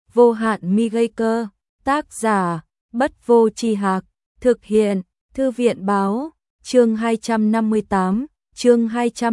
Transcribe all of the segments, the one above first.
Vô hạn mi gây cơ, tác giả, Bất Vô Tri Hạc, thực hiện, Thư viện báo, chương 258, chương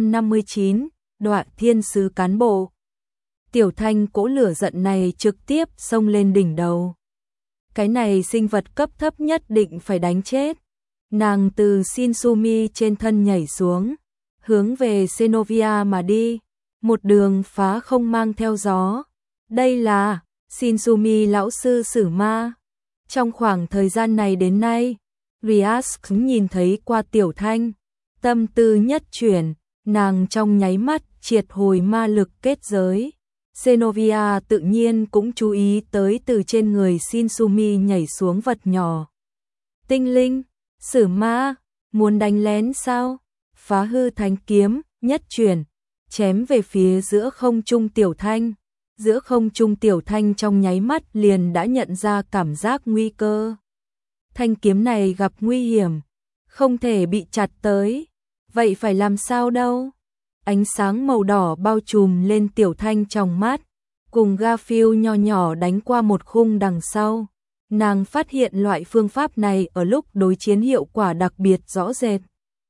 259, Đoạn Thiên Sứ Cán Bộ. Tiểu Thanh cỗ lửa giận này trực tiếp xông lên đỉnh đầu. Cái này sinh vật cấp thấp nhất định phải đánh chết. Nàng từ Shinsumi trên thân nhảy xuống, hướng về Xenovia mà đi, một đường phá không mang theo gió. Đây là Shinsumi lão sư sử ma. Trong khoảng thời gian này đến nay, Rias nhìn thấy qua Tiểu Thanh, tâm tư nhất chuyển, nàng trong nháy mắt triệt hồi ma lực kết giới. Xenovia tự nhiên cũng chú ý tới từ trên người Shinsumi nhảy xuống vật nhỏ. Tinh linh, sử ma, muốn đánh lén sao? Phá hư thánh kiếm, nhất chuyển, chém về phía giữa không trung Tiểu Thanh. Giữa không trung Tiểu Thanh trong nháy mắt liền đã nhận ra cảm giác nguy cơ. Thanh kiếm này gặp nguy hiểm, không thể bị chặt tới. Vậy phải làm sao đâu? Ánh sáng màu đỏ bao trùm lên Tiểu Thanh trong mắt, cùng Garfield nho nhỏ đánh qua một khung đằng sau. Nàng phát hiện loại phương pháp này ở lúc đối chiến hiệu quả đặc biệt rõ rệt.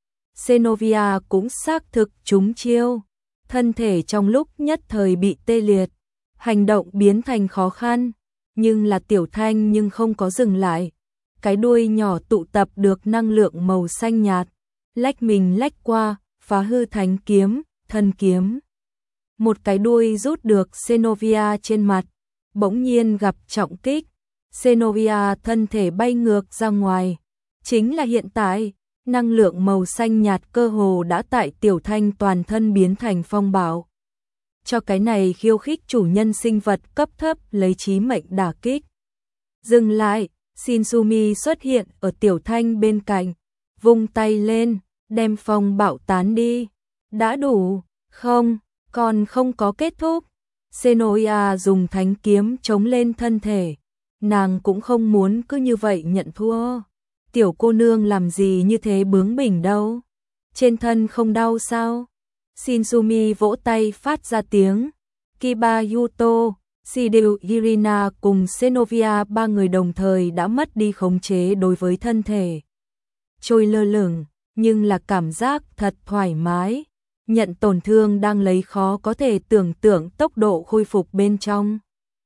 Xenovia cũng xác thực trúng chiêu, thân thể trong lúc nhất thời bị tê liệt, hành động biến thành khó khăn, nhưng là Tiểu Thanh nhưng không có dừng lại. Cái đuôi nhỏ tụ tập được năng lượng màu xanh nhạt, lách mình lách qua, phá hư thánh kiếm, thân kiếm. Một cái đuôi rút được Xenovia trên mặt, bỗng nhiên gặp trọng kích. Xenovia thân thể bay ngược ra ngoài. Chính là hiện tại, năng lượng màu xanh nhạt cơ hồ đã tại Tiểu Thanh toàn thân biến thành phong bạo. Cho cái này khiêu khích chủ nhân sinh vật cấp thấp lấy chí mệnh đả kích. Dừng lại, Shinsumi xuất hiện ở Tiểu Thanh bên cạnh, vung tay lên, đem phong bạo tán đi. Đã đủ, không, còn không có kết thúc. Xenovia dùng thánh kiếm chống lên thân thể. Nàng cũng không muốn cứ như vậy nhận thua. Tiểu cô nương làm gì như thế bướng bỉnh đâu. Trên thân không đau sao? Shinsumi vỗ tay phát ra tiếng. Kiba Yuto, Shideu Irina cùng Xenovia ba người đồng thời đã mất đi khống chế đối với thân thể. Trôi lơ lửng, nhưng là cảm giác thật thoải mái. Nhận tổn thương đang lấy khó có thể tưởng tượng tốc độ khôi phục bên trong.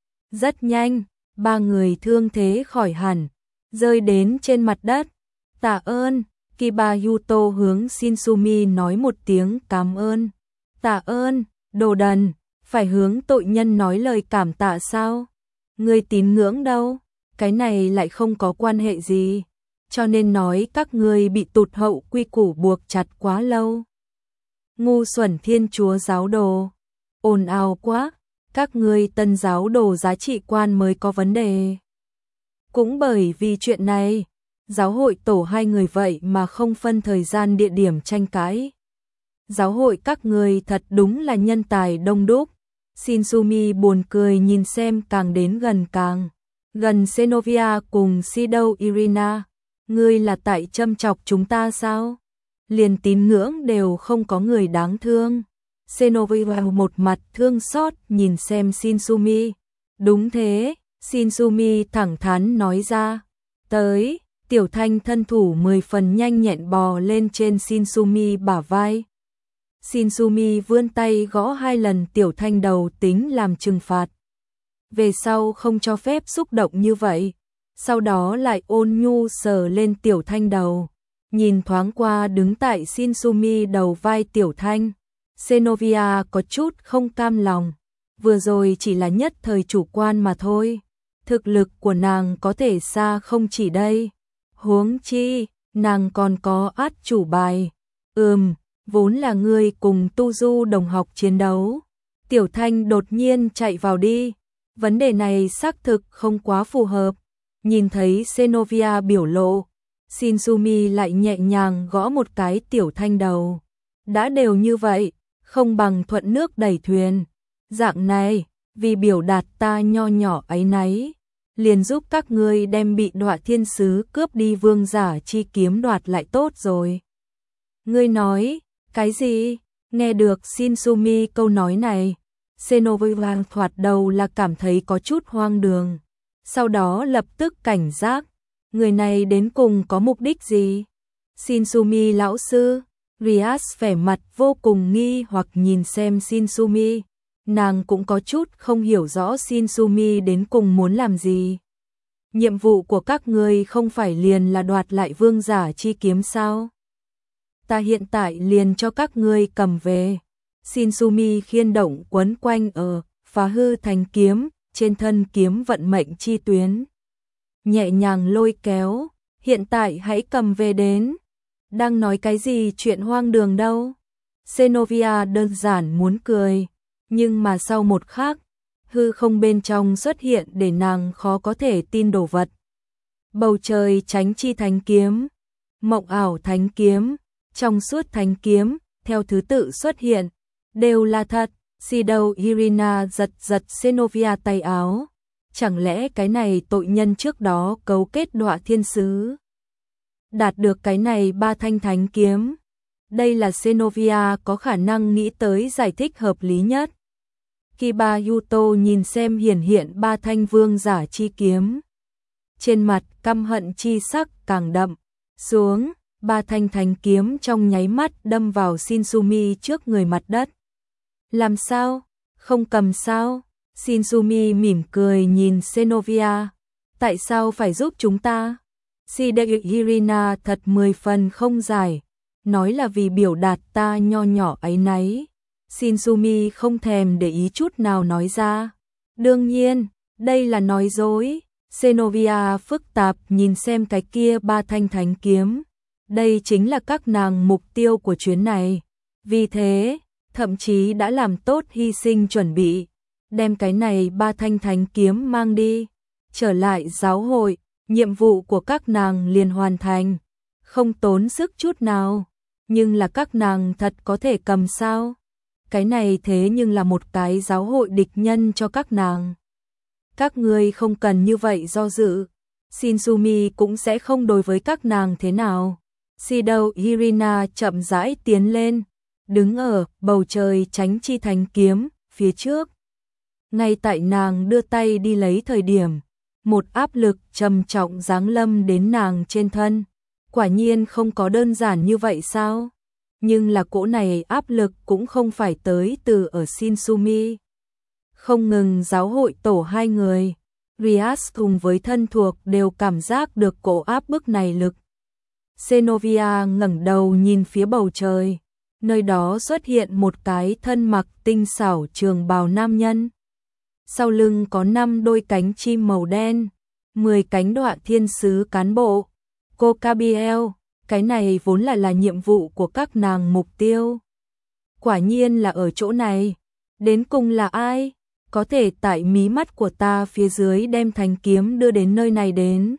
Rất nhanh, ba người thương thế khỏi hẳn, rơi đến trên mặt đất. Tạ ơn, Kiba Yuto hướng Shinsumi nói một tiếng cảm ơn. Tạ ơn, đồ đần, phải hướng tội nhân nói lời cảm tạ sao? Người tín ngưỡng đâu? Cái này lại không có quan hệ gì, cho nên nói các ngươi bị tụt hậu quy củ buộc chặt quá lâu. Ngu xuẩn Thiên Chúa giáo đồ, ồn ào quá, các ngươi tân giáo đồ giá trị quan mới có vấn đề. Cũng bởi vì chuyện này, giáo hội tổ hai người vậy mà không phân thời gian địa điểm tranh cãi. Giáo hội các ngươi thật đúng là nhân tài đông đúc. Shinsumi buồn cười nhìn xem càng đến càng gần Xenovia cùng Shideu Irina. Ngươi là tại châm chọc chúng ta sao? Liền tín ngưỡng đều không có người đáng thương. Xenovia một mặt thương xót nhìn xem Shinsumi. Đúng thế, Shinsumi thẳng thắn nói ra. Tới, Tiểu Thanh thân thủ 10 phần nhanh nhẹn bò lên trên Shinsumi bả vai. Shinsumi vươn tay gõ 2 lần Tiểu Thanh đầu tính làm trừng phạt. Về sau không cho phép xúc động như vậy. Sau đó lại ôn nhu sờ lên Tiểu Thanh đầu. Nhìn thoáng qua đứng tại Shinsumi đầu vai Tiểu Thanh. Xenovia có chút không cam lòng. Vừa rồi chỉ là nhất thời chủ quan mà thôi. Thực lực của nàng có thể xa không chỉ đây. Huống chi, nàng còn có át chủ bài. Vốn là ngươi cùng Tu Du đồng học chiến đấu. Tiểu Thanh đột nhiên chạy vào đi. Vấn đề này xác thực không quá phù hợp. Nhìn thấy Xenovia biểu lộ, Shinsumi lại nhẹ nhàng gõ một cái Tiểu Thanh đầu. Đã đều như vậy, không bằng thuận nước đẩy thuyền. Dạng này, vì biểu đạt ta nho nhỏ áy náy, liền giúp các ngươi đem bị đọa thiên sứ cướp đi vương giả chi kiếm đoạt lại tốt rồi. Ngươi nói, cái gì? Nghe được Shinsumi câu nói này, Xenovian thoạt đầu là cảm thấy có chút hoang đường, sau đó lập tức cảnh giác, người này đến cùng có mục đích gì? Shinsumi lão sư, Rias vẻ mặt vô cùng nghi hoặc nhìn xem Shinsumi, nàng cũng có chút không hiểu rõ Shinsumi đến cùng muốn làm gì. Nhiệm vụ của các ngươi không phải liền là đoạt lại vương giả chi kiếm sao? Ta hiện tại liền cho các ngươi cầm về. Shinsumi khiên động quấn quanh ở phá hư thành kiếm, trên thân kiếm vận mệnh chi tuyến. Nhẹ nhàng lôi kéo, hiện tại hãy cầm về đến. Đang nói cái gì chuyện hoang đường đâu? Xenovia đơn giản muốn cười, nhưng mà sau một khắc, hư không bên trong xuất hiện để nàng khó có thể tin đồ vật. Bầu trời tránh chi thánh kiếm, mộng ảo thánh kiếm, trong suốt thánh kiếm, theo thứ tự xuất hiện, đều là thật. Shido Irina giật giật Xenovia tay áo. Chẳng lẽ cái này tội nhân trước đó cấu kết đọa thiên sứ? Đạt được cái này ba thanh thánh kiếm. Đây là Xenovia có khả năng nghĩ tới giải thích hợp lý nhất. Kiba Yuto nhìn xem hiển hiện ba thanh vương giả chi kiếm. Trên mặt căm hận chi sắc càng đậm. Xuống, ba thanh thánh kiếm trong nháy mắt đâm vào Shinsumi trước người mặt đất. Làm sao? Không cầm sao? Shinsumi mỉm cười nhìn Xenovia. Tại sao phải giúp chúng ta? Shide Irina thật 10 phần không giải. Nói là vì biểu đạt ta nho nhỏ ấy nấy. Shinsumi không thèm để ý chút nào nói ra. Đương nhiên, đây là nói dối. Xenovia phức tạp nhìn xem cái kia ba thanh thánh kiếm. Đây chính là các nàng mục tiêu của chuyến này. Vì thế, thậm chí đã làm tốt hy sinh chuẩn bị. Đem cái này ba thanh thánh kiếm mang đi. Trở lại giáo hội, nhiệm vụ của các nàng liền hoàn thành. Không tốn sức chút nào. Nhưng là các nàng thật có thể cầm sao? Cái này thế nhưng là một cái giáo hội địch nhân cho các nàng. Các ngươi không cần như vậy do dự. Shinsumi cũng sẽ không đối với các nàng thế nào. Shido Irina chậm rãi tiến lên, đứng ở bầu trời tránh chi thánh kiếm phía trước. Ngay tại nàng đưa tay đi lấy thời điểm, một áp lực trầm trọng giáng lâm đến nàng trên thân. Quả nhiên không có đơn giản như vậy sao? Nhưng là cỗ này áp lực cũng không phải tới từ ở Shinsumi. Không ngừng giáo hội tổ hai người, Rias cùng với thân thuộc đều cảm giác được cỗ áp bức này lực. Xenovia ngẩng đầu nhìn phía bầu trời, nơi đó xuất hiện một cái thân mặc tinh xảo trường bào nam nhân. Sau lưng có 5 đôi cánh chim màu đen, 10 cánh đọa thiên sứ cán bộ. Cô Cabiel, cái này vốn là nhiệm vụ của các nàng mục tiêu. Quả nhiên là ở chỗ này. Đến cùng là ai? Có thể tại mí mắt của ta phía dưới đem thanh kiếm đưa đến nơi này đến.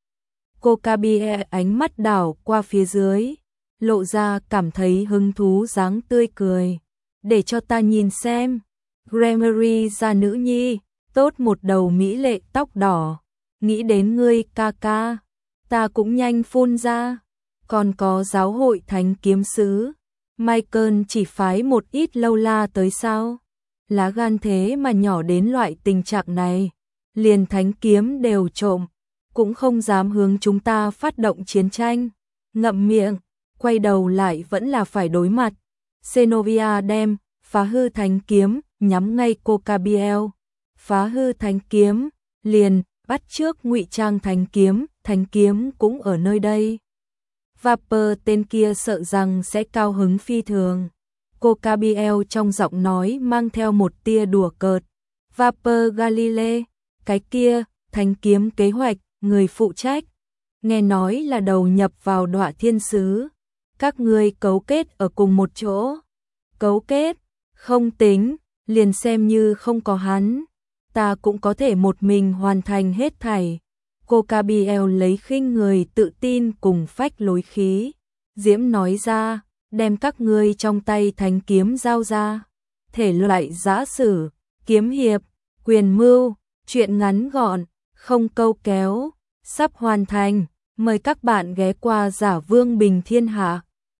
Cô Cabiel ánh mắt đảo qua phía dưới, lộ ra cảm thấy hứng thú dáng tươi cười. Để cho ta nhìn xem. Gremory ra nữ nhi, tốt một đầu mỹ lệ tóc đỏ. Nghĩ đến ngươi ca ca, ta cũng nhanh phun ra. Còn có giáo hội thánh kiếm sứ, Michael chỉ phái một ít lâu la tới sao? Lá gan thế mà nhỏ đến loại tình trạng này, liền thánh kiếm đều trộm, cũng không dám hướng chúng ta phát động chiến tranh. Ngậm miệng, quay đầu lại vẫn là phải đối mặt. Xenovia đem phá hư thánh kiếm nhắm ngay cô Cabiel. Phá hư thánh kiếm, liền bắt trước ngụy trang thánh kiếm cũng ở nơi đây. Vapor tên kia sợ rằng sẽ cao hứng phi thường. Cô Cabiel trong giọng nói mang theo một tia đùa cợt. Vapor Galile, cái kia, thánh kiếm kế hoạch, người phụ trách. Nghe nói là đầu nhập vào đọa thiên sứ. Các ngươi cấu kết ở cùng một chỗ. Cấu kết, không tính, liền xem như không có hắn. Ta cũng có thể một mình hoàn thành hết thảy. Cô Cabiel lấy khinh người tự tin cùng phách lối khí. Diễm nói ra, đem các ngươi trong tay thánh kiếm giao ra. Thể loại giã sử, kiếm hiệp, quyền mưu, chuyện ngắn gọn, không câu kéo, sắp hoàn thành. Mời các bạn ghé qua Giả Vương Bình Thiên Hạ.